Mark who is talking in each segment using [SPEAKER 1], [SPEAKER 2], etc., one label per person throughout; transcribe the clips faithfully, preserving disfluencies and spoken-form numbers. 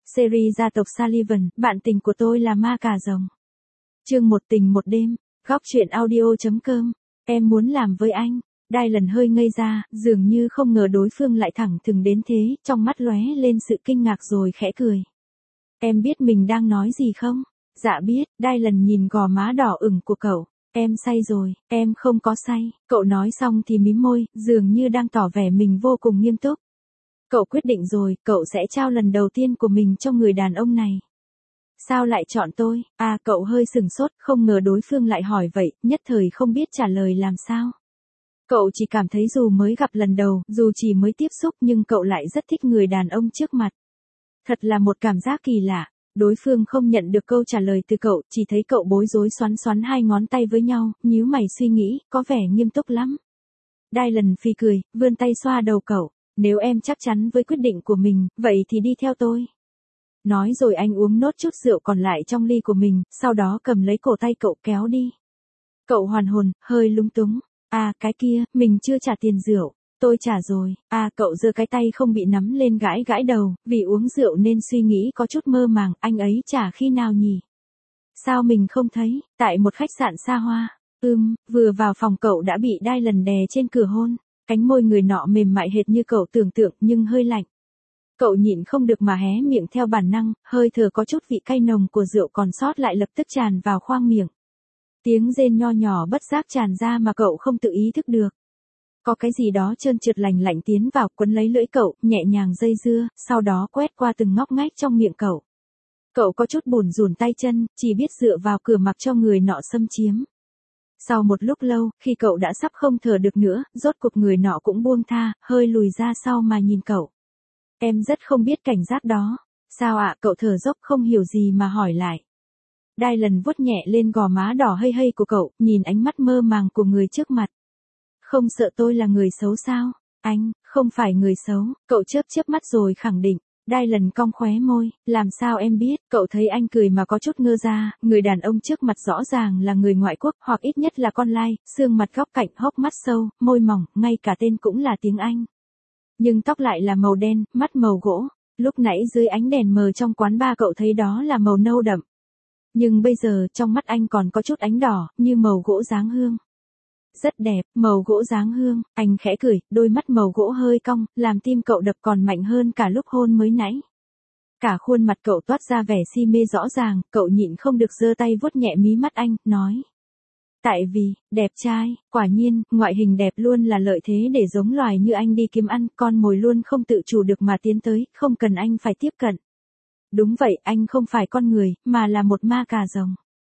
[SPEAKER 1] Series gia tộc Sullivan, bạn tình của tôi là ma cà rồng. Chương một tình một đêm, góc truyện audio.com, em muốn làm với anh. Dylan hơi ngây ra, dường như không ngờ đối phương lại thẳng thừng đến thế, trong mắt lóe lên sự kinh ngạc rồi khẽ cười. Em biết mình đang nói gì không? Dạ biết, Dylan nhìn gò má đỏ ửng của cậu. Em say rồi, em không có say. Cậu nói xong thì mím môi, dường như đang tỏ vẻ mình vô cùng nghiêm túc. Cậu quyết định rồi, cậu sẽ trao lần đầu tiên của mình cho người đàn ông này. Sao lại chọn tôi? À, cậu hơi sừng sốt, không ngờ đối phương lại hỏi vậy, nhất thời không biết trả lời làm sao. Cậu chỉ cảm thấy dù mới gặp lần đầu, dù chỉ mới tiếp xúc nhưng cậu lại rất thích người đàn ông trước mặt. Thật là một cảm giác kỳ lạ. Đối phương không nhận được câu trả lời từ cậu, chỉ thấy cậu bối rối xoắn xoắn hai ngón tay với nhau, nhíu mày suy nghĩ, có vẻ nghiêm túc lắm. Dylan phì cười, vươn tay xoa đầu cậu. Nếu em chắc chắn với quyết định của mình, vậy thì đi theo tôi. Nói rồi anh uống nốt chút rượu còn lại trong ly của mình, sau đó cầm lấy cổ tay cậu kéo đi. Cậu hoàn hồn, hơi lúng túng. À, cái kia, mình chưa trả tiền rượu. Tôi trả rồi. À, cậu giơ cái tay không bị nắm lên gãi gãi đầu, vì uống rượu nên suy nghĩ có chút mơ màng, anh ấy trả khi nào nhỉ? Sao mình không thấy? Tại một khách sạn xa hoa. Ừm, vừa vào phòng cậu đã bị Dylan đè trên cửa hôn. Cánh môi người nọ mềm mại hệt như cậu tưởng tượng nhưng hơi lạnh. Cậu nhịn không được mà hé miệng theo bản năng, hơi thở có chút vị cay nồng của rượu còn sót lại lập tức tràn vào khoang miệng. Tiếng rên nho nhỏ bất giác tràn ra mà cậu không tự ý thức được. Có cái gì đó trơn trượt lành lạnh tiến vào quấn lấy lưỡi cậu, nhẹ nhàng dây dưa, sau đó quét qua từng ngóc ngách trong miệng cậu. Cậu có chút bủn rủn tay chân, chỉ biết dựa vào cửa mặc cho người nọ xâm chiếm. Sau một lúc lâu, khi cậu đã sắp không thở được nữa, rốt cuộc người nọ cũng buông tha, hơi lùi ra sau mà nhìn cậu. Em rất không biết cảnh giác đó. Sao ạ? Cậu thở dốc không hiểu gì mà hỏi lại. Dylan vuốt nhẹ lên gò má đỏ hây hây của cậu, nhìn ánh mắt mơ màng của người trước mặt. Không sợ tôi là người xấu sao? Anh, không phải người xấu, cậu chớp chớp mắt rồi khẳng định. Dylan cong khóe môi, làm sao em biết? Cậu thấy anh cười mà có chút ngơ ra, người đàn ông trước mặt rõ ràng là người ngoại quốc, hoặc ít nhất là con lai, xương mặt góc cạnh, hốc mắt sâu, môi mỏng, ngay cả tên cũng là tiếng Anh. Nhưng tóc lại là màu đen, mắt màu gỗ. Lúc nãy dưới ánh đèn mờ trong quán bar cậu thấy đó là màu nâu đậm. Nhưng bây giờ trong mắt anh còn có chút ánh đỏ, như màu gỗ dáng hương. Rất đẹp, màu gỗ dáng hương, anh khẽ cười, đôi mắt màu gỗ hơi cong, làm tim cậu đập còn mạnh hơn cả lúc hôn mới nãy. Cả khuôn mặt cậu toát ra vẻ si mê rõ ràng, cậu nhịn không được giơ tay vuốt nhẹ mí mắt anh, nói. Tại vì, đẹp trai, quả nhiên, ngoại hình đẹp luôn là lợi thế để giống loài như anh đi kiếm ăn, con mồi luôn không tự chủ được mà tiến tới, không cần anh phải tiếp cận. Đúng vậy, anh không phải con người, mà là một ma cà rồng.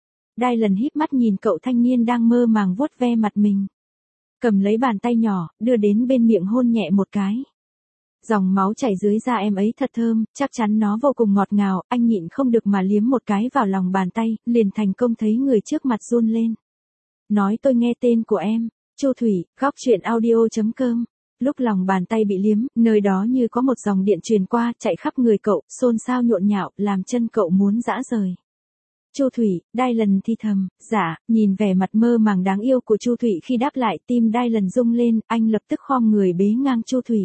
[SPEAKER 1] Dylan híp mắt nhìn cậu thanh niên đang mơ màng vuốt ve mặt mình. Cầm lấy bàn tay nhỏ, đưa đến bên miệng hôn nhẹ một cái. Dòng máu chảy dưới da em ấy thật thơm, chắc chắn nó vô cùng ngọt ngào, anh nhịn không được mà liếm một cái vào lòng bàn tay, liền thành công thấy người trước mặt run lên. Nói tôi nghe tên của em, Chu Thủy, góc truyện audio.com. Lúc lòng bàn tay bị liếm, nơi đó như có một dòng điện truyền qua, chạy khắp người cậu, xôn xao nhộn nhạo, làm chân cậu muốn giã rời. Chu Thủy, Dylan thi thầm, dạ, nhìn vẻ mặt mơ màng đáng yêu của Chu Thủy khi đáp lại, tim Dylan rung lên, anh lập tức khom người bế ngang Chu Thủy.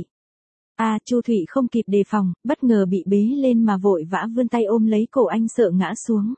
[SPEAKER 1] À, Chu Thủy không kịp đề phòng, bất ngờ bị bế lên mà vội vã vươn tay ôm lấy cổ anh sợ ngã xuống.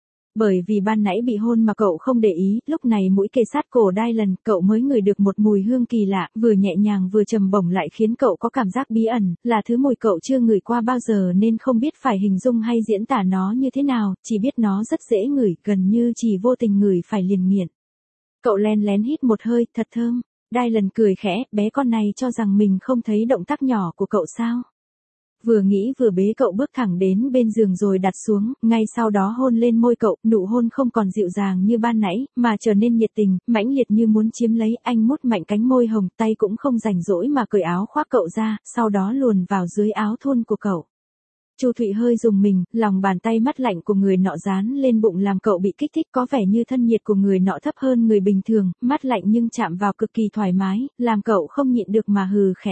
[SPEAKER 1] Bởi vì ban nãy bị hôn mà cậu không để ý, lúc này mũi kề sát cổ Dylan, cậu mới ngửi được một mùi hương kỳ lạ, vừa nhẹ nhàng vừa trầm bổng lại khiến cậu có cảm giác bí ẩn, là thứ mùi cậu chưa ngửi qua bao giờ nên không biết phải hình dung hay diễn tả nó như thế nào, chỉ biết nó rất dễ ngửi, gần như chỉ vô tình ngửi phải liền nghiện. Cậu len lén hít một hơi, thật thơm. Dylan cười khẽ, bé con này cho rằng mình không thấy động tác nhỏ của cậu sao? Vừa nghĩ vừa bế cậu bước thẳng đến bên giường rồi đặt xuống, ngay sau đó hôn lên môi cậu, nụ hôn không còn dịu dàng như ban nãy, mà trở nên nhiệt tình, mãnh liệt như muốn chiếm lấy, anh mút mạnh cánh môi hồng, tay cũng không rảnh rỗi mà cởi áo khoác cậu ra, sau đó luồn vào dưới áo thun của cậu. Chu Thụy hơi rùng mình, lòng bàn tay mắt lạnh của người nọ dán lên bụng làm cậu bị kích thích, có vẻ như thân nhiệt của người nọ thấp hơn người bình thường, mắt lạnh nhưng chạm vào cực kỳ thoải mái, làm cậu không nhịn được mà hừ khẽ.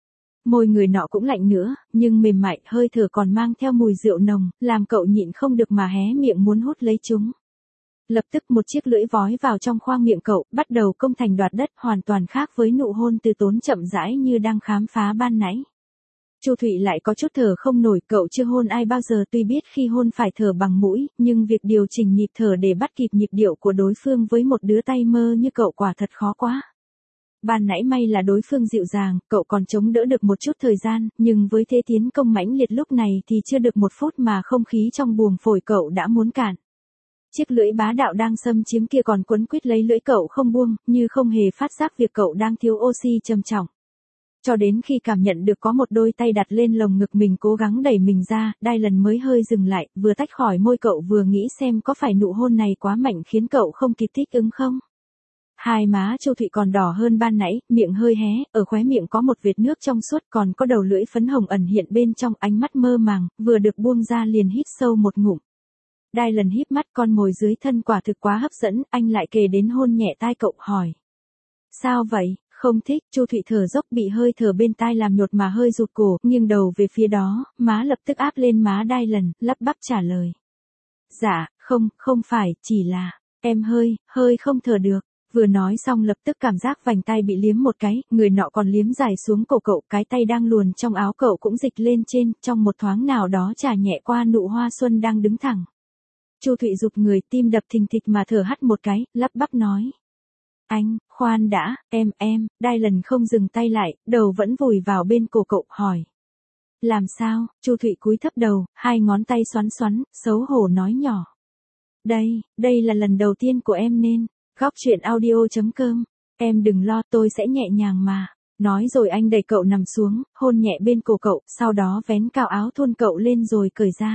[SPEAKER 1] Môi người nọ cũng lạnh nữa, nhưng mềm mại, hơi thở còn mang theo mùi rượu nồng, làm cậu nhịn không được mà hé miệng muốn hút lấy chúng. Lập tức một chiếc lưỡi vói vào trong khoang miệng cậu, bắt đầu công thành đoạt đất, hoàn toàn khác với nụ hôn từ tốn chậm rãi như đang khám phá ban nãy. Chu Thụy lại có chút thở không nổi, cậu chưa hôn ai bao giờ, tuy biết khi hôn phải thở bằng mũi, nhưng việc điều chỉnh nhịp thở để bắt kịp nhịp điệu của đối phương với một đứa tay mơ như cậu quả thật khó quá. Ban nãy may là đối phương dịu dàng, cậu còn chống đỡ được một chút thời gian, nhưng với thế tiến công mãnh liệt lúc này thì chưa được một phút mà không khí trong buồng phổi cậu đã muốn cạn. Chiếc lưỡi bá đạo đang xâm chiếm kia còn quấn quýt lấy lưỡi cậu không buông, như không hề phát giác việc cậu đang thiếu oxy trầm trọng. Cho đến khi cảm nhận được có một đôi tay đặt lên lồng ngực mình cố gắng đẩy mình ra, Dylan mới hơi dừng lại, vừa tách khỏi môi cậu vừa nghĩ xem có phải nụ hôn này quá mạnh khiến cậu không kịp thích ứng không. Hai má Chu Thụy còn đỏ hơn ban nãy, miệng hơi hé, ở khóe miệng có một vệt nước trong suốt còn có đầu lưỡi phấn hồng ẩn hiện bên trong, ánh mắt mơ màng, vừa được buông ra liền hít sâu một ngụm. Dylan híp mắt, con mồi dưới thân quả thực quá hấp dẫn, anh lại kề đến hôn nhẹ tai cậu hỏi. Sao vậy, không thích? Chu Thụy thở dốc, bị hơi thở bên tai làm nhột mà hơi rụt cổ, nghiêng đầu về phía đó, má lập tức áp lên má Dylan, lắp bắp trả lời. Dạ, không, không phải, chỉ là, em hơi, hơi không thở được. Vừa nói xong lập tức cảm giác vành tay bị liếm một cái, người nọ còn liếm dài xuống cổ cậu, cái tay đang luồn trong áo cậu cũng dịch lên trên, trong một thoáng nào đó chà nhẹ qua nụ hoa xuân đang đứng thẳng. Chu Thụy rụt người, tim đập thình thịch mà thở hắt một cái, lắp bắp nói. Anh, khoan đã, em, em, Dylan không dừng tay lại, đầu vẫn vùi vào bên cổ cậu, hỏi. Làm sao? Chu Thụy cúi thấp đầu, hai ngón tay xoắn xoắn, xấu hổ nói nhỏ. Đây, đây là lần đầu tiên của em nên. Góc truyện audio chấm com. Em đừng lo, tôi sẽ nhẹ nhàng mà. Nói rồi anh đẩy cậu nằm xuống, hôn nhẹ bên cổ cậu, sau đó vén cao áo thun cậu lên rồi cởi ra.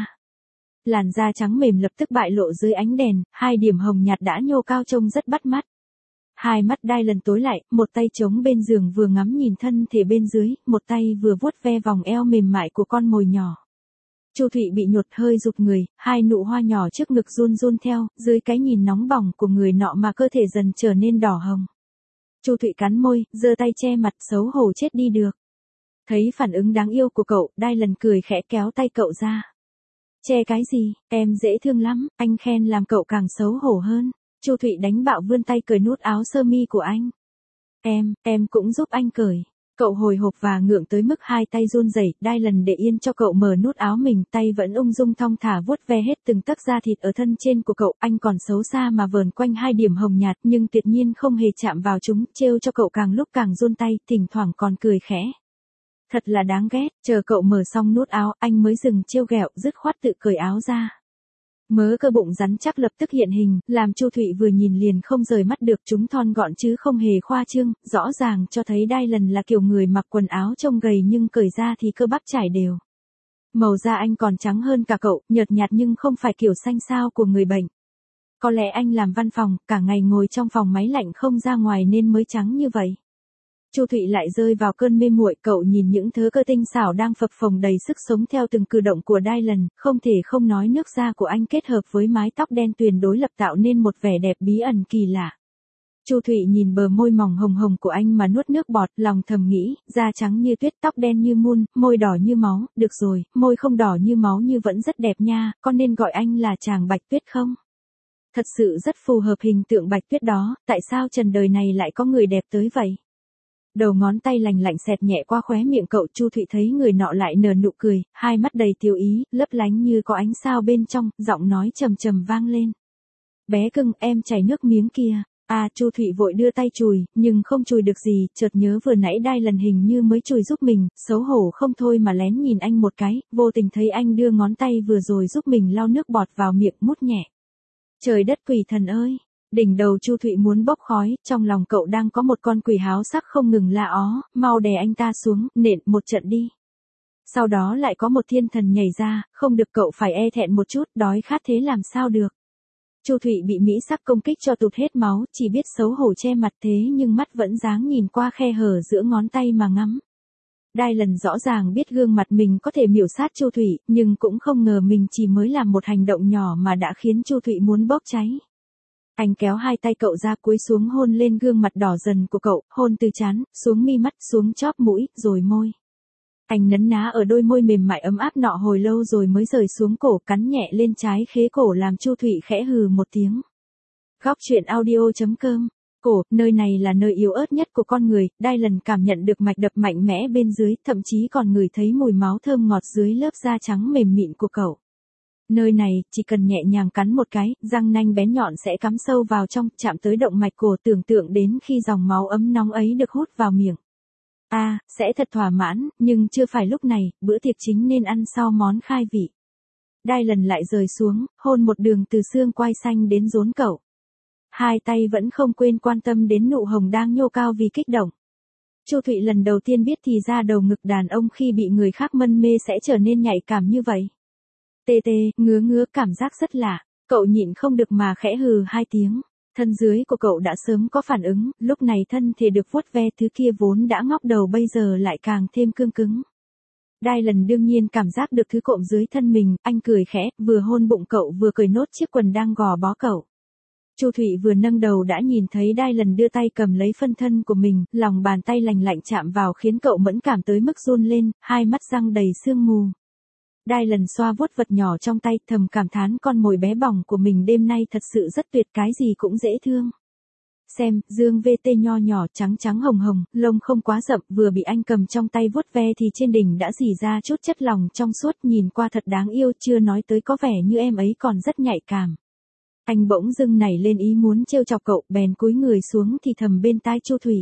[SPEAKER 1] Làn da trắng mềm lập tức bại lộ dưới ánh đèn, hai điểm hồng nhạt đã nhô cao trông rất bắt mắt. Hai mắt Dylan tối lại, một tay chống bên giường vừa ngắm nhìn thân thể bên dưới, một tay vừa vuốt ve vòng eo mềm mại của con mồi nhỏ. Chu Thụy bị nhột hơi rụt người, hai nụ hoa nhỏ trước ngực run run theo, dưới cái nhìn nóng bỏng của người nọ mà cơ thể dần trở nên đỏ hồng. Chu Thụy cắn môi, giơ tay che mặt, xấu hổ chết đi được. Thấy phản ứng đáng yêu của cậu, Dylan cười khẽ kéo tay cậu ra. Che cái gì, em dễ thương lắm, anh khen làm cậu càng xấu hổ hơn. Chu Thụy đánh bạo vươn tay cởi nút áo sơ mi của anh. Em, em cũng giúp anh cởi. Cậu hồi hộp và ngượng tới mức hai tay run rẩy, Dylan để yên cho cậu mở nút áo mình, tay vẫn ung dung thong thả vuốt ve hết từng tấc da thịt ở thân trên của cậu, anh còn xấu xa mà vờn quanh hai điểm hồng nhạt nhưng tuyệt nhiên không hề chạm vào chúng, trêu cho cậu càng lúc càng run tay, thỉnh thoảng còn cười khẽ. Thật là đáng ghét, chờ cậu mở xong nút áo, anh mới dừng trêu ghẹo, dứt khoát tự cởi áo ra. Mớ cơ bụng rắn chắc lập tức hiện hình, làm Chu Thụy vừa nhìn liền không rời mắt được, chúng thon gọn chứ không hề khoa trương, rõ ràng cho thấy Dylan là kiểu người mặc quần áo trông gầy nhưng cởi ra thì cơ bắp trải đều. Màu da anh còn trắng hơn cả cậu, nhợt nhạt nhưng không phải kiểu xanh xao của người bệnh. Có lẽ anh làm văn phòng, cả ngày ngồi trong phòng máy lạnh không ra ngoài nên mới trắng như vậy. Chu Thụy lại rơi vào cơn mê muội, cậu nhìn những thớ cơ tinh xảo đang phập phồng đầy sức sống theo từng cử động của Dylan, không thể không nói nước da của anh kết hợp với mái tóc đen tuyền đối lập tạo nên một vẻ đẹp bí ẩn kỳ lạ. Chu Thụy nhìn bờ môi mỏng hồng hồng của anh mà nuốt nước bọt, lòng thầm nghĩ, da trắng như tuyết, tóc đen như mun, môi đỏ như máu, được rồi, môi không đỏ như máu như vẫn rất đẹp nha, có nên gọi anh là chàng Bạch Tuyết không? Thật sự rất phù hợp hình tượng Bạch Tuyết đó, tại sao trần đời này lại có người đẹp tới vậy? Đầu ngón tay lành lạnh xẹt nhẹ qua khóe miệng cậu, Chu Thụy thấy người nọ lại nở nụ cười, hai mắt đầy tiêu ý, lấp lánh như có ánh sao bên trong, giọng nói trầm trầm vang lên. Bé cưng, em chảy nước miếng kìa. À, Chu Thụy vội đưa tay chùi, nhưng không chùi được gì, chợt nhớ vừa nãy Dylan hình như mới chùi giúp mình, xấu hổ không thôi mà lén nhìn anh một cái, vô tình thấy anh đưa ngón tay vừa rồi giúp mình lau nước bọt vào miệng mút nhẹ. Trời đất quỷ thần ơi! Đỉnh đầu Chu Thụy muốn bốc khói, trong lòng cậu đang có một con quỷ háo sắc không ngừng la ó, mau đè anh ta xuống, nện một trận đi. Sau đó lại có một thiên thần nhảy ra, không được, cậu phải e thẹn một chút, đói khát thế làm sao được. Chu Thụy bị mỹ sắc công kích cho tụt hết máu, chỉ biết xấu hổ che mặt thế nhưng mắt vẫn dáng nhìn qua khe hở giữa ngón tay mà ngắm. Dylan rõ ràng biết gương mặt mình có thể miểu sát Chu Thụy, nhưng cũng không ngờ mình chỉ mới làm một hành động nhỏ mà đã khiến Chu Thụy muốn bốc cháy. Anh kéo hai tay cậu ra, cúi xuống hôn lên gương mặt đỏ dần của cậu, hôn từ trán, xuống mi mắt, xuống chóp mũi, rồi môi. Anh nấn ná ở đôi môi mềm mại ấm áp nọ hồi lâu rồi mới rời xuống cổ, cắn nhẹ lên trái khế cổ làm Chu Thụy khẽ hừ một tiếng. Góc truyện audio chấm com cổ, nơi này là nơi yếu ớt nhất của con người, Dylan cảm nhận được mạch đập mạnh mẽ bên dưới, thậm chí còn ngửi thấy mùi máu thơm ngọt dưới lớp da trắng mềm mịn của cậu. Nơi này, chỉ cần nhẹ nhàng cắn một cái, răng nanh bén nhọn sẽ cắm sâu vào trong, chạm tới động mạch cổ, tưởng tượng đến khi dòng máu ấm nóng ấy được hút vào miệng. A, à, sẽ thật thỏa mãn, nhưng chưa phải lúc này, bữa tiệc chính nên ăn sau món khai vị. Dylan lại rời xuống, hôn một đường từ xương quai xanh đến rốn cậu. Hai tay vẫn không quên quan tâm đến nụ hồng đang nhô cao vì kích động. Chu Thụy lần đầu tiên biết thì ra đầu ngực đàn ông khi bị người khác mân mê sẽ trở nên nhạy cảm như vậy. Tê tê, ngứa ngứa, cảm giác rất lạ. Cậu nhịn không được mà khẽ hừ hai tiếng. Thân dưới của cậu đã sớm có phản ứng, lúc này thân thể được vuốt ve, thứ kia vốn đã ngóc đầu bây giờ lại càng thêm cương cứng. Dylan đương nhiên cảm giác được thứ cộm dưới thân mình, anh cười khẽ, vừa hôn bụng cậu vừa cởi nốt chiếc quần đang gò bó cậu. Chu Thụy vừa nâng đầu đã nhìn thấy Dylan đưa tay cầm lấy phân thân của mình, lòng bàn tay lành lạnh chạm vào khiến cậu mẫn cảm tới mức run lên, hai mắt răng đầy sương mù. Dylan xoa vuốt vật nhỏ trong tay, thầm cảm thán con mồi bé bỏng của mình đêm nay thật sự rất tuyệt, cái gì cũng dễ thương. Xem, dương vê tê nho nhỏ trắng trắng hồng hồng, lông không quá rậm, vừa bị anh cầm trong tay vuốt ve thì trên đỉnh đã rỉ ra chút chất lỏng trong suốt, nhìn qua thật đáng yêu, chưa nói tới có vẻ như em ấy còn rất nhạy cảm. Anh bỗng dưng nảy lên ý muốn trêu chọc cậu, bèn cúi người xuống thì thầm bên tai Chu Thụy.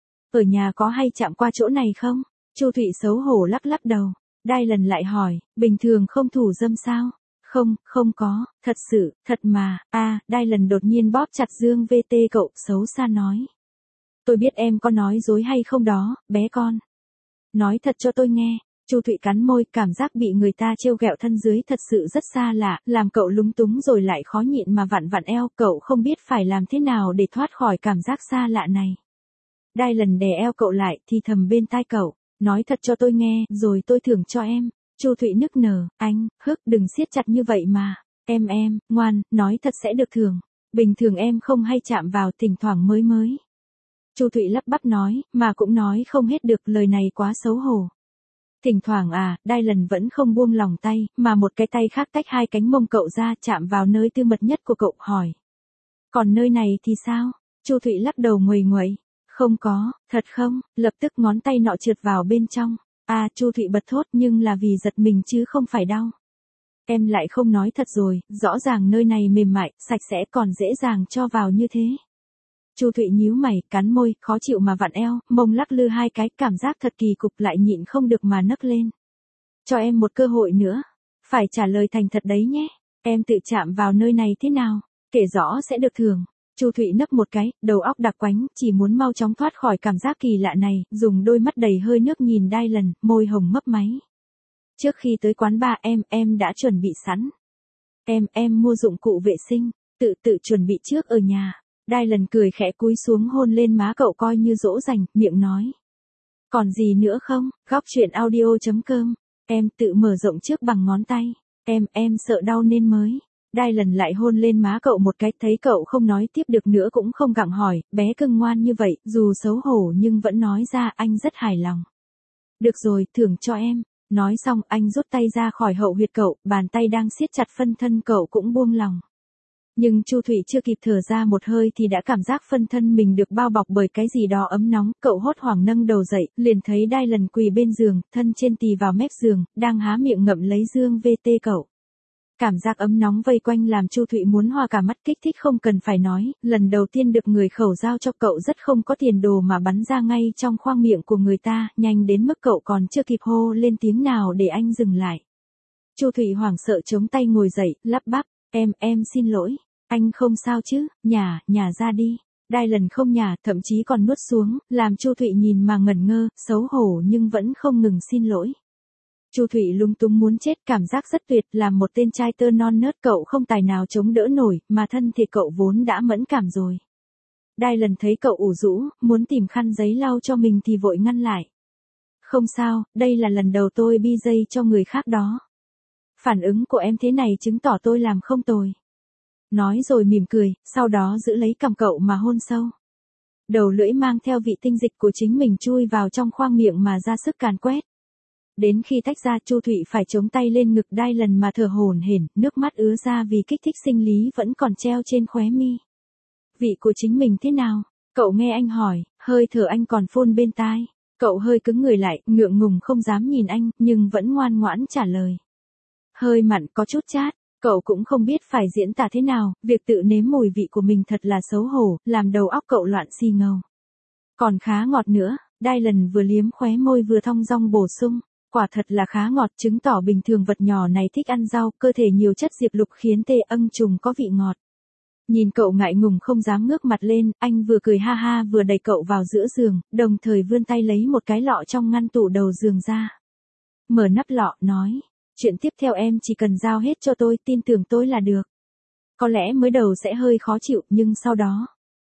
[SPEAKER 1] Ở nhà có hay chạm qua chỗ này không? Chu Thụy xấu hổ lắc lắc đầu. Dylan lại hỏi, bình thường không thủ dâm sao? Không, không có, thật sự, thật mà. A, à, Dylan đột nhiên bóp chặt dương vê tê cậu, xấu xa nói. Tôi biết em có nói dối hay không đó, bé con. Nói thật cho tôi nghe. Chu Thụy cắn môi, cảm giác bị người ta trêu ghẹo thân dưới thật sự rất xa lạ, làm cậu lúng túng rồi lại khó nhịn mà vặn vặn eo, cậu không biết phải làm thế nào để thoát khỏi cảm giác xa lạ này. Dylan đè eo cậu lại, thì thầm bên tai cậu, nói thật cho tôi nghe, rồi tôi thưởng cho em. Chu Thụy nức nở, anh, hức, đừng siết chặt như vậy mà. Em em, ngoan, nói thật sẽ được thưởng. Bình thường em không hay chạm vào, thỉnh thoảng mới mới. Chu Thụy lắp bắp nói, mà cũng nói không hết được, lời này quá xấu hổ. Thỉnh thoảng à, Dylan vẫn không buông lòng tay, mà một cái tay khác tách hai cánh mông cậu ra, chạm vào nơi tư mật nhất của cậu, hỏi. Còn nơi này thì sao? Chu Thụy lắc đầu nguầy nguậy. Không có, thật không? Lập tức ngón tay nọ trượt vào bên trong. À, Chu Thụy bật thốt, nhưng là vì giật mình chứ không phải đau. Em lại không nói thật rồi, rõ ràng nơi này mềm mại, sạch sẽ, còn dễ dàng cho vào như thế. Chu Thụy nhíu mày, cắn môi, khó chịu mà vặn eo, mông lắc lư hai cái, cảm giác thật kỳ cục, lại nhịn không được mà nấc lên. Cho em một cơ hội nữa. Phải trả lời thành thật đấy nhé. Em tự chạm vào nơi này thế nào? Kể rõ sẽ được thưởng. Chu Thụy nấc một cái, đầu óc đặc quánh, chỉ muốn mau chóng thoát khỏi cảm giác kỳ lạ này, dùng đôi mắt đầy hơi nước nhìn Dylan, môi hồng mấp máy. Trước khi tới quán bar em, em đã chuẩn bị sẵn. Em, em mua dụng cụ vệ sinh, tự tự chuẩn bị trước ở nhà. Dylan cười khẽ cúi xuống hôn lên má cậu coi như dỗ dành, miệng nói. Còn gì nữa không? Góc truyện audio chấm com. Em tự mở rộng trước bằng ngón tay. Em, em sợ đau nên mới. Dylan lại hôn lên má cậu một cái, thấy cậu không nói tiếp được nữa cũng không gặng hỏi, bé cưng ngoan như vậy, dù xấu hổ nhưng vẫn nói ra, anh rất hài lòng. Được rồi, thưởng cho em. Nói xong, anh rút tay ra khỏi hậu huyệt cậu, bàn tay đang siết chặt phân thân cậu cũng buông lòng. Nhưng Chu Thụy chưa kịp thở ra một hơi thì đã cảm giác phân thân mình được bao bọc bởi cái gì đó ấm nóng, cậu hốt hoảng nâng đầu dậy, liền thấy Dylan quỳ bên giường, thân trên tì vào mép giường, đang há miệng ngậm lấy dương vê tê cậu. Cảm giác ấm nóng vây quanh làm Chu Thụy muốn hoa cả mắt, kích thích không cần phải nói, lần đầu tiên được người khẩu giao cho cậu rất không có tiền đồ mà bắn ra ngay trong khoang miệng của người ta, nhanh đến mức cậu còn chưa kịp hô lên tiếng nào để anh dừng lại. Chu Thụy hoảng sợ chống tay ngồi dậy, lắp bắp, em, em xin lỗi, anh không sao chứ, nhả, nhả ra đi. Dylan không nhả, thậm chí còn nuốt xuống, làm Chu Thụy nhìn mà ngẩn ngơ, xấu hổ nhưng vẫn không ngừng xin lỗi. Chu Thụy lung tung muốn chết, cảm giác rất tuyệt, làm một tên trai tơ non nớt cậu không tài nào chống đỡ nổi, mà thân thể cậu vốn đã mẫn cảm rồi. Dylan thấy cậu ủ rũ, muốn tìm khăn giấy lau cho mình thì vội ngăn lại. Không sao, đây là lần đầu tôi bi dây cho người khác đó. Phản ứng của em thế này chứng tỏ tôi làm không tồi. Nói rồi mỉm cười, sau đó giữ lấy cằm cậu mà hôn sâu. Đầu lưỡi mang theo vị tinh dịch của chính mình chui vào trong khoang miệng mà ra sức càn quét. Đến khi tách ra, Chu Thụy phải chống tay lên ngực Dylan mà thở hổn hển, nước mắt ứa ra vì kích thích sinh lý vẫn còn treo trên khóe mi. Vị của chính mình thế nào? Cậu nghe anh hỏi, hơi thở anh còn phun bên tai. Cậu hơi cứng người lại, ngượng ngùng không dám nhìn anh, nhưng vẫn ngoan ngoãn trả lời. Hơi mặn, có chút chát. Cậu cũng không biết phải diễn tả thế nào, việc tự nếm mùi vị của mình thật là xấu hổ, làm đầu óc cậu loạn xì ngầu. Còn khá ngọt nữa, Dylan vừa liếm khóe môi vừa thong dong bổ sung. Quả thật là khá ngọt, chứng tỏ bình thường vật nhỏ này thích ăn rau, cơ thể nhiều chất diệp lục khiến tê âng trùng có vị ngọt. Nhìn cậu ngại ngùng không dám ngước mặt lên, anh vừa cười ha ha vừa đẩy cậu vào giữa giường, đồng thời vươn tay lấy một cái lọ trong ngăn tủ đầu giường ra. Mở nắp lọ, nói, chuyện tiếp theo em chỉ cần giao hết cho tôi, tin tưởng tôi là được. Có lẽ mới đầu sẽ hơi khó chịu, nhưng sau đó.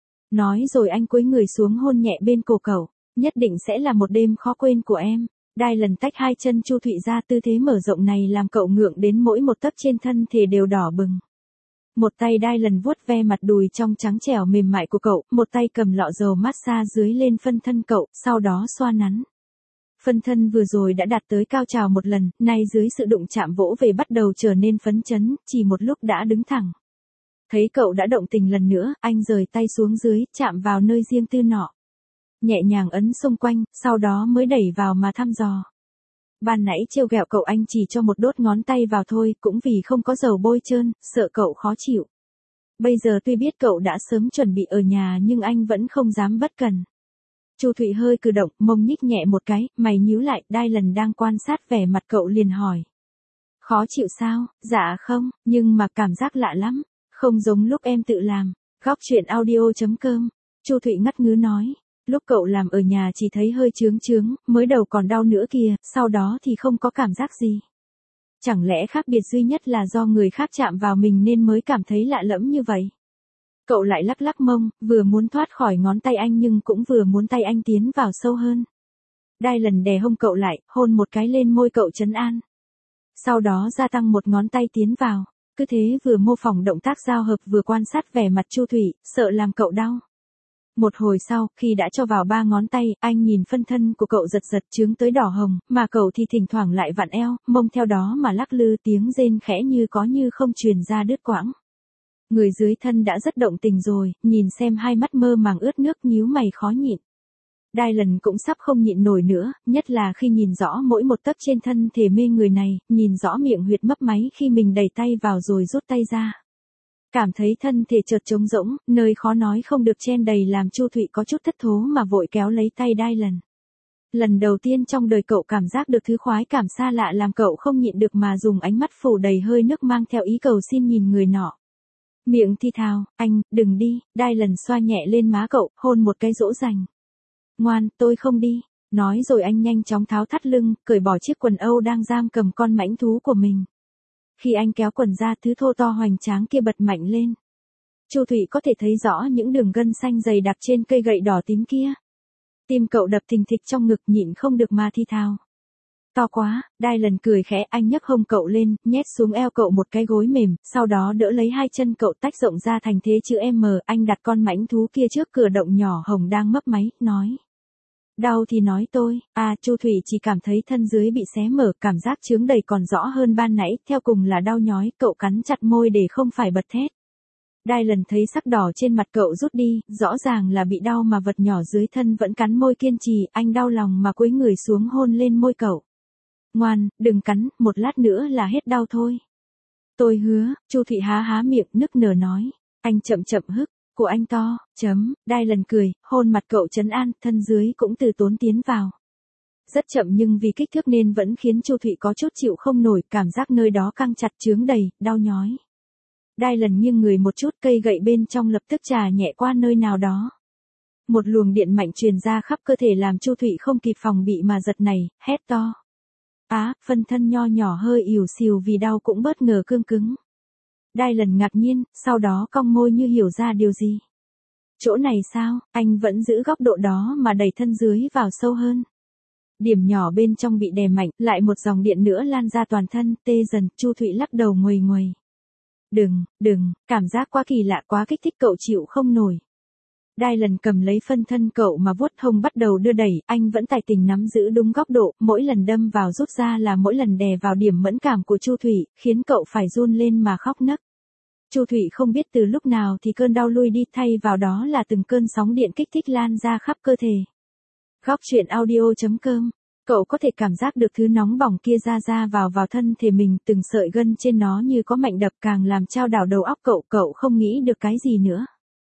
[SPEAKER 1] Nói rồi anh cúi người xuống hôn nhẹ bên cổ cậu, nhất định sẽ là một đêm khó quên của em. Dylan tách hai chân Chu Thụy ra, tư thế mở rộng này làm cậu ngượng đến mỗi một tấc trên thân thể đều đỏ bừng. Một tay Dylan vuốt ve mặt đùi trong trắng trẻo mềm mại của cậu, một tay cầm lọ dầu massage dưới lên phân thân cậu, sau đó xoa nắn. Phân thân vừa rồi đã đạt tới cao trào một lần, nay dưới sự đụng chạm vỗ về bắt đầu trở nên phấn chấn, chỉ một lúc đã đứng thẳng. Thấy cậu đã động tình lần nữa, anh rời tay xuống dưới, chạm vào nơi riêng tư nọ. Nhẹ nhàng ấn xung quanh, sau đó mới đẩy vào mà thăm dò. Ban nãy trêu ghẹo cậu anh chỉ cho một đốt ngón tay vào thôi, cũng vì không có dầu bôi trơn, sợ cậu khó chịu. Bây giờ tuy biết cậu đã sớm chuẩn bị ở nhà nhưng anh vẫn không dám bất cần. Chu Thụy hơi cử động, mông nhích nhẹ một cái, mày nhíu lại, Dylan đang quan sát vẻ mặt cậu liền hỏi. Khó chịu sao? Dạ không, nhưng mà cảm giác lạ lắm, không giống lúc em tự làm. Góc truyện audio chấm com. Chu Thụy ngắt ngứ nói. Lúc cậu làm ở nhà chỉ thấy hơi chướng chướng, mới đầu còn đau nữa kìa, sau đó thì không có cảm giác gì. Chẳng lẽ khác biệt duy nhất là do người khác chạm vào mình nên mới cảm thấy lạ lẫm như vậy? Cậu lại lắc lắc mông, vừa muốn thoát khỏi ngón tay anh nhưng cũng vừa muốn tay anh tiến vào sâu hơn. Dylan đè hông cậu lại, hôn một cái lên môi cậu trấn an. Sau đó gia tăng một ngón tay tiến vào, cứ thế vừa mô phỏng động tác giao hợp vừa quan sát vẻ mặt Chu Thụy, sợ làm cậu đau. Một hồi sau, khi đã cho vào ba ngón tay, anh nhìn phân thân của cậu giật giật chướng tới đỏ hồng, mà cậu thì thỉnh thoảng lại vặn eo, mông theo đó mà lắc lư, tiếng rên khẽ như có như không truyền ra đứt quãng. Người dưới thân đã rất động tình rồi, nhìn xem hai mắt mơ màng ướt nước nhíu mày khó nhịn. Dylan cũng sắp không nhịn nổi nữa, nhất là khi nhìn rõ mỗi một tấc trên thân thể mê người này, nhìn rõ miệng huyệt mấp máy khi mình đẩy tay vào rồi rút tay ra. Cảm thấy thân thể chợt trống rỗng, nơi khó nói không được chen đầy làm Chu Thụy có chút thất thố mà vội kéo lấy tay Dylan. Lần đầu tiên trong đời cậu cảm giác được thứ khoái cảm xa lạ làm cậu không nhịn được mà dùng ánh mắt phủ đầy hơi nước mang theo ý cầu xin nhìn người nọ. Miệng thi thào, anh, đừng đi, Dylan xoa nhẹ lên má cậu, hôn một cái dỗ dành. Ngoan, tôi không đi, nói rồi anh nhanh chóng tháo thắt lưng, cởi bỏ chiếc quần âu đang giam cầm con mãnh thú của mình. Khi anh kéo quần ra, thứ thô to hoành tráng kia bật mạnh lên. Chu Thụy có thể thấy rõ những đường gân xanh dày đặc trên cây gậy đỏ tím kia. Tim cậu đập thình thịch trong ngực nhịn không được mà thi thào. To quá, Dylan cười khẽ, anh nhấc hông cậu lên, nhét xuống eo cậu một cái gối mềm, sau đó đỡ lấy hai chân cậu tách rộng ra thành thế chữ M, anh đặt con mãnh thú kia trước cửa động nhỏ hồng đang mấp máy, nói. Đau thì nói tôi, à Chu Thụy chỉ cảm thấy thân dưới bị xé mở, cảm giác chướng đầy còn rõ hơn ban nãy, theo cùng là đau nhói, cậu cắn chặt môi để không phải bật thét. Dylan thấy sắc đỏ trên mặt cậu rút đi, rõ ràng là bị đau mà vật nhỏ dưới thân vẫn cắn môi kiên trì, anh đau lòng mà cúi người xuống hôn lên môi cậu. Ngoan, đừng cắn, một lát nữa là hết đau thôi. Tôi hứa, Chu Thụy há há miệng nức nở nói, anh chậm chậm hức. Của anh to, chấm, Dylan cười, hôn mặt cậu trấn an, thân dưới cũng từ tốn tiến vào. Rất chậm nhưng vì kích thước nên vẫn khiến Chu Thụy có chút chịu không nổi, cảm giác nơi đó căng chặt chướng đầy, đau nhói. Dylan nghiêng người một chút, cây gậy bên trong lập tức chà nhẹ qua nơi nào đó. Một luồng điện mạnh truyền ra khắp cơ thể làm Chu Thụy không kịp phòng bị mà giật nảy, hét to. Á, phân thân nho nhỏ hơi ỉu xìu vì đau cũng bất ngờ cương cứng. Dylan ngạc nhiên, sau đó cong môi như hiểu ra điều gì. Chỗ này sao, anh vẫn giữ góc độ đó mà đẩy thân dưới vào sâu hơn. Điểm nhỏ bên trong bị đè mạnh, lại một dòng điện nữa lan ra toàn thân, tê dần, Chu Thụy lắc đầu nguầy nguầy. Đừng, đừng, cảm giác quá kỳ lạ quá kích thích cậu chịu không nổi. Dylan cầm lấy phân thân cậu mà vuốt hông bắt đầu đưa đẩy, anh vẫn tài tình nắm giữ đúng góc độ, mỗi lần đâm vào rút ra là mỗi lần đè vào điểm mẫn cảm của Chu Thụy, khiến cậu phải run lên mà khóc nấc. Chu Thụy không biết từ lúc nào thì cơn đau lui đi, thay vào đó là từng cơn sóng điện kích thích lan ra khắp cơ thể. Góc truyện audio chấm com. Cậu có thể cảm giác được thứ nóng bỏng kia ra ra vào vào thân thể mình, từng sợi gân trên nó như có mạnh đập càng làm chao đảo đầu óc cậu, cậu không nghĩ được cái gì nữa.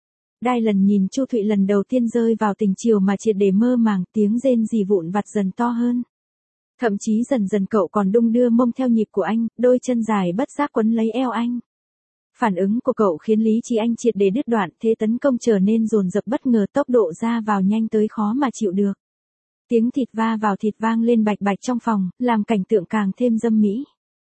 [SPEAKER 1] Dylan nhìn Chu Thụy lần đầu tiên rơi vào tình chiều mà triệt để mơ màng, tiếng rên rỉ vụn vặt dần to hơn. Thậm chí dần dần cậu còn đung đưa mông theo nhịp của anh, đôi chân dài bất giác quấn lấy eo anh. Phản ứng của cậu khiến lý trí anh triệt để đứt đoạn, thế tấn công trở nên dồn dập bất ngờ, tốc độ ra vào nhanh tới khó mà chịu được. Tiếng thịt va vào thịt vang lên bạch bạch trong phòng, làm cảnh tượng càng thêm dâm mỹ.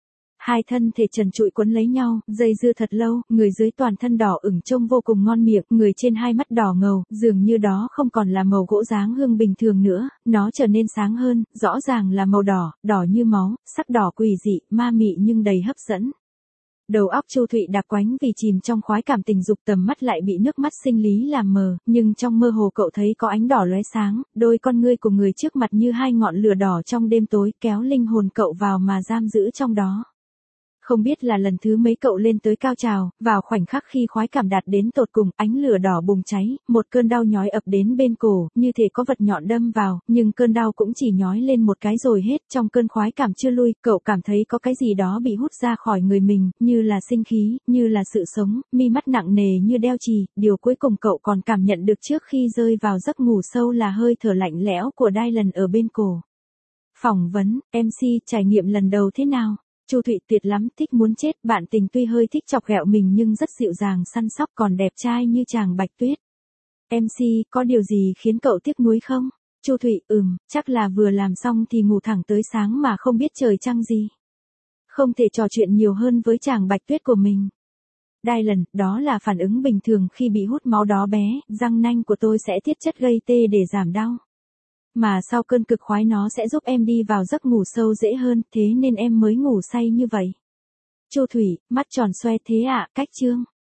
[SPEAKER 1] Hai thân thể trần trụi quấn lấy nhau, dây dưa thật lâu, người dưới toàn thân đỏ ửng trông vô cùng ngon miệng, người trên hai mắt đỏ ngầu, dường như đó không còn là màu gỗ dáng hương bình thường nữa, nó trở nên sáng hơn, rõ ràng là màu đỏ, đỏ như máu, sắc đỏ quỷ dị, ma mị nhưng đầy hấp dẫn. Đầu óc Chu Thụy đạp quánh vì chìm trong khoái cảm tình dục, tầm mắt lại bị nước mắt sinh lý làm mờ, nhưng trong mơ hồ cậu thấy có ánh đỏ lóe sáng, đôi con ngươi của người trước mặt như hai ngọn lửa đỏ trong đêm tối, kéo linh hồn cậu vào mà giam giữ trong đó. Không biết là lần thứ mấy cậu lên tới cao trào, vào khoảnh khắc khi khoái cảm đạt đến tột cùng, ánh lửa đỏ bùng cháy, một cơn đau nhói ập đến bên cổ, như thể có vật nhọn đâm vào, nhưng cơn đau cũng chỉ nhói lên một cái rồi hết, trong cơn khoái cảm chưa lui, cậu cảm thấy có cái gì đó bị hút ra khỏi người mình, như là sinh khí, như là sự sống, mi mắt nặng nề như đeo chì, điều cuối cùng cậu còn cảm nhận được trước khi rơi vào giấc ngủ sâu là hơi thở lạnh lẽo của Dylan ở bên cổ. Phỏng vấn, em xê, trải nghiệm lần đầu thế nào? Chu Thụy tuyệt lắm, thích muốn chết, bạn tình tuy hơi thích chọc ghẹo mình nhưng rất dịu dàng săn sóc, còn đẹp trai như chàng Bạch Tuyết. em xê, có điều gì khiến cậu tiếc nuối không? Chu Thụy, ừm, chắc là vừa làm xong thì ngủ thẳng tới sáng mà không biết trời trăng gì. Không thể trò chuyện nhiều hơn với chàng Bạch Tuyết của mình. Dylan, đó là phản ứng bình thường khi bị hút máu đó bé, răng nanh của tôi sẽ tiết chất gây tê để giảm đau. Mà sau cơn cực khoái nó sẽ giúp em đi vào giấc ngủ sâu dễ hơn, thế nên em mới ngủ say như vậy. Chu Thụy, mắt tròn xoe thế ạ, cách chương.